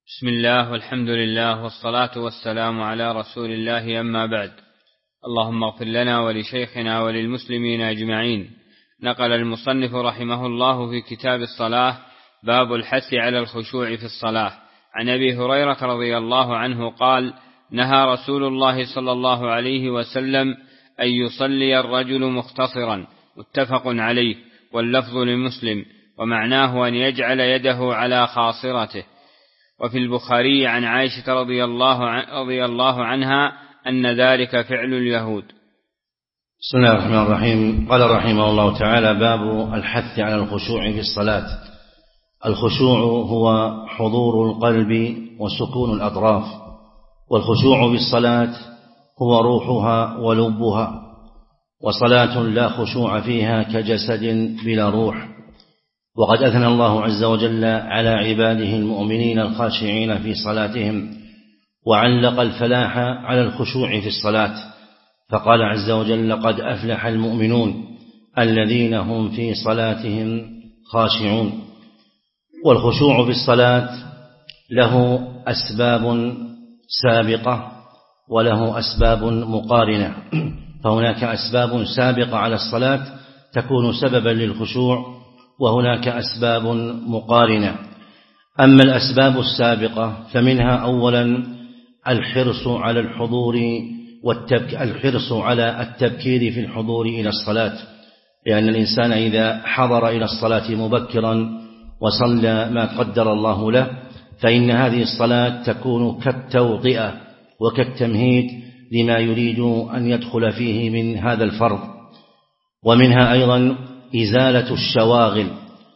بسم الله والحمد لله والصلاة والسلام على رسول الله، أما بعد. اللهم اغفر لنا ولشيخنا وللمسلمين أجمعين. نقل المصنف رحمه الله في كتاب الصلاة باب الحث على الخشوع في الصلاة عن أبي هريرة رضي الله عنه قال: نهى رسول الله صلى الله عليه وسلم أن يصلي الرجل مختصرا، متفق عليه، واللفظ لمسلم، ومعناه أن يجعل يده على خاصرته. وفي البخاري عن عائشة رضي الله عنها أن ذلك فعل اليهود. بسم الله الرحمن الرحيم. قال رحمه الله تعالى: باب الحث على الخشوع في الصلاة. الخشوع هو حضور القلب وسكون الأطراف، والخشوع في الصلاة هو روحها ولبها، وصلاة لا خشوع فيها كجسد بلا روح. وقد أثنى الله عز وجل على عباده المؤمنين الخاشعين في صلاتهم، وعلق الفلاح على الخشوع في الصلاة، فقال عز وجل: قد أفلح المؤمنون الذين هم في صلاتهم خاشعون. والخشوع في الصلاة له أسباب سابقة وله أسباب مقارنة، فهناك أسباب سابقة على الصلاة تكون سببا للخشوع، وهناك أسباب مقارنة. أما الأسباب السابقة فمنها أولا الحرص على الحضور الحرص على التبكير في الحضور إلى الصلاة، لأن الإنسان إذا حضر إلى الصلاة مبكرا وصلى ما قدر الله له فإن هذه الصلاة تكون كالتوطئة وكالتمهيد لما يريد أن يدخل فيه من هذا الفرض. ومنها أيضا إزالة الشواغل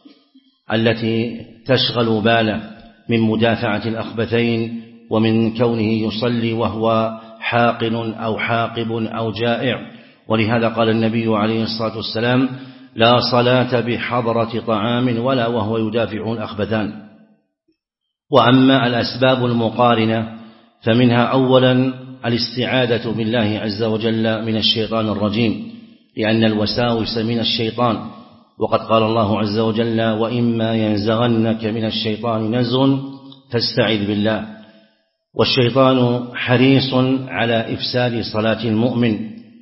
التي تشغل باله من مدافعة الأخبثين، ومن كونه يصلي وهو حاقن أو حاقب أو جائع. ولهذا قال النبي عليه الصلاة والسلام: لا صلاة بحضرة طعام ولا وهو يدافع الأخبثان. وأما الأسباب المقارنة فمنها أولا الاستعاذة بالله عز وجل من الشيطان الرجيم، لأن الوساوس من الشيطان، وقد قال الله عز وجل: وإما ينزغنك من الشيطان نزغ فاستعذ بالله. والشيطان حريص على إفساد صلاة المؤمن،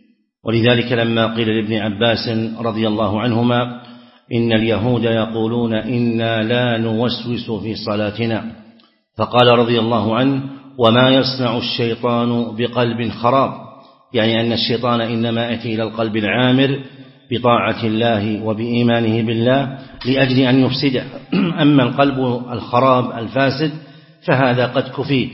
ولذلك لما قيل لابن عباس رضي الله عنهما: إن اليهود يقولون إنا لا نوسوس في صلاتنا، فقال رضي الله عنه: وما يصنع الشيطان بقلب خراب، يعني أن الشيطان إنما يأتي إلى القلب العامر بطاعة الله وبإيمانه بالله لأجل أن يفسده. أما القلب الخراب الفاسد فهذا قد كفي.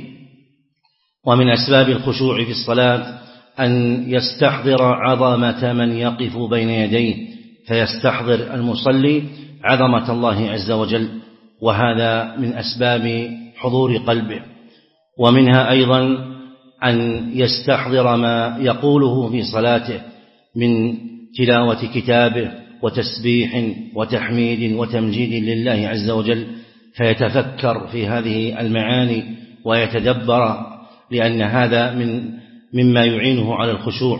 ومن أسباب الخشوع في الصلاة أن يستحضر عظمة من يقف بين يديه، فيستحضر المصلي عظمة الله عز وجل، وهذا من أسباب حضور قلبه. ومنها أيضا أن يستحضر ما يقوله في صلاته من تلاوة كتابه وتسبيح وتحميد وتمجيد لله عز وجل، فيتفكر في هذه المعاني ويتدبر، لأن هذا مما يعينه على الخشوع.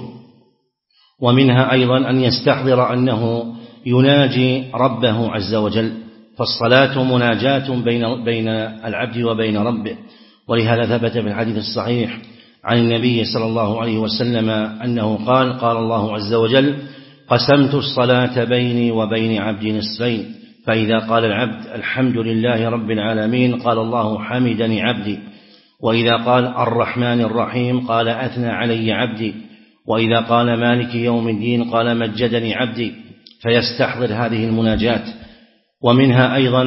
ومنها أيضا أن يستحضر أنه يناجي ربه عز وجل، فالصلاة مناجاة بين العبد وبين ربه. ولهذا ثبت في الحديث الصحيح عن النبي صلى الله عليه وسلم أنه قال: قال الله عز وجل: قسمت الصلاة بيني وبين عبدي نصفين، فإذا قال العبد الحمد لله رب العالمين قال الله حمدني عبدي، وإذا قال الرحمن الرحيم قال أثنى علي عبدي، وإذا قال مالك يوم الدين قال مجدني عبدي، فيستحضر هذه المناجاة. ومنها أيضا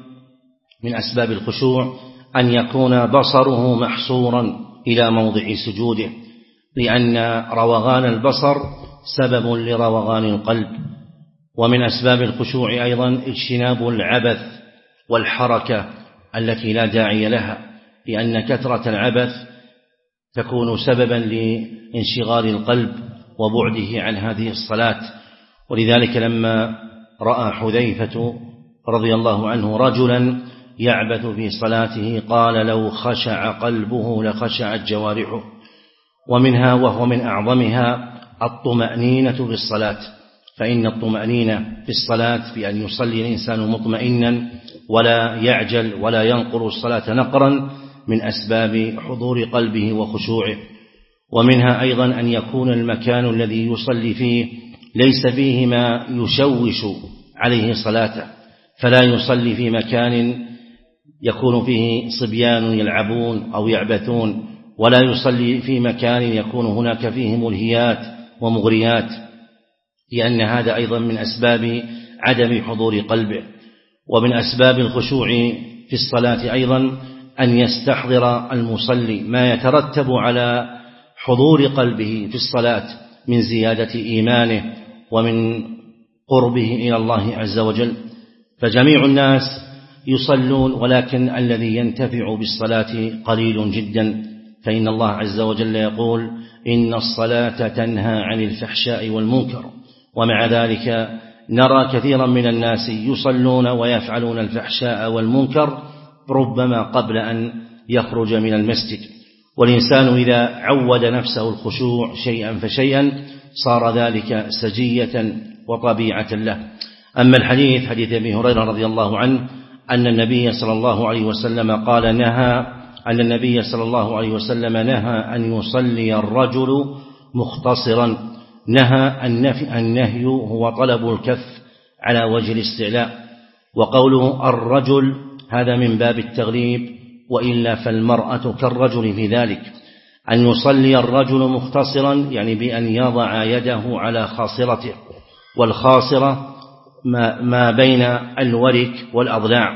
من أسباب الخشوع أن يكون بصره محصورا إلى موضع سجوده، لأن روغان البصر سبب لروغان القلب. ومن أسباب الخشوع أيضا اجتناب العبث والحركة التي لا داعي لها، لأن كثرة العبث تكون سببا لانشغال القلب وبعده عن هذه الصلاة. ولذلك لما رأى حذيفة رضي الله عنه رجلا يعبث في صلاته قال: لو خشع قلبه لخشعت جوارحه. ومنها وهو من أعظمها الطمأنينة في الصلاة، فإن الطمأنينة في الصلاة بأن يصلي الإنسان مطمئنا ولا يعجل ولا ينقر الصلاة نقرا من أسباب حضور قلبه وخشوعه. ومنها أيضا أن يكون المكان الذي يصلي فيه ليس فيه ما يشوش عليه صلاته، فلا يصلي في مكان يكون فيه صبيان يلعبون أو يعبثون، ولا يصلي في مكان يكون هناك فيه ملهيات ومغريات، لأن هذا أيضا من أسباب عدم حضور قلبه. ومن أسباب الخشوع في الصلاة أيضا أن يستحضر المصلي ما يترتب على حضور قلبه في الصلاة من زيادة إيمانه ومن قربه إلى الله عز وجل. فجميع الناس يصلون، ولكن الذي ينتفع بالصلاة قليل جدا، فإن الله عز وجل يقول: إن الصلاة تنهى عن الفحشاء والمنكر. ومع ذلك نرى كثيرا من الناس يصلون ويفعلون الفحشاء والمنكر ربما قبل أن يخرج من المسجد. والإنسان إذا عود نفسه الخشوع شيئا فشيئا صار ذلك سجية وطبيعة له. أما الحديث حديث أبي هريرة رضي الله عنه أن النبي صلى الله عليه وسلم قال نهى أن يصلي الرجل مختصرا. النهي هو طلب الكف على وجه الاستعلاء، وقوله الرجل هذا من باب التغليب، وإلا فالمرأة كالرجل في ذلك. أن يصلي الرجل مختصرا يعني بأن يضع يده على خاصرته، والخاصرة ما بين الورك والأضلاع.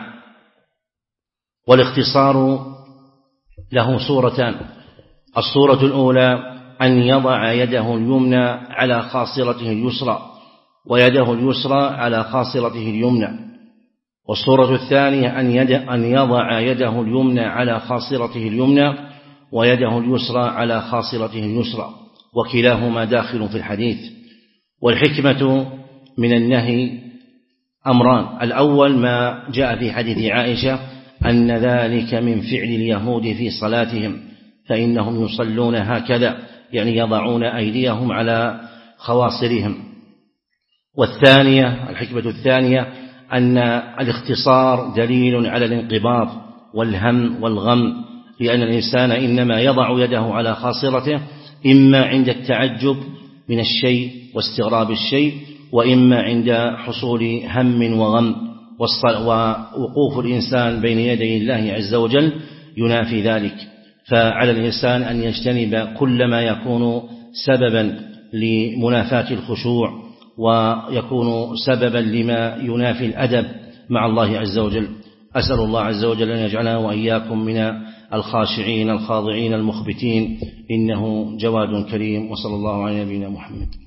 والاختصار له صورتان: الصورة الأولى أن يضع يده اليمنى على خاصرته اليسرى، ويده اليسرى على خاصرته اليمنى. والصورة الثانية أن يضع يده اليمنى على خاصرته اليمنى ويده اليسرى على خاصرته اليسرى، وكلاهما داخل في الحديث. والحكمة من النهي أمران: الأول ما جاء في حديث عائشة أن ذلك من فعل اليهود في صلاتهم، فإنهم يصلون هكذا، يعني يضعون أيديهم على خواصرهم. والثانية الحكمة الثانية أن الاختصار دليل على الانقباض والهم والغم، لأن الإنسان إنما يضع يده على خاصرته إما عند التعجب من الشيء واستغراب الشيء، وإما عند حصول هم وغم، ووقوف الإنسان بين يدي الله عز وجل ينافي ذلك. فعلى الإنسان أن يجتنب كل ما يكون سببا لمنافاة الخشوع ويكون سببا لما ينافي الأدب مع الله عز وجل. أسأل الله عز وجل أن يجعلنا وإياكم من الخاشعين الخاضعين المخبتين، إنه جواد كريم. وصلى الله على نبينا محمد.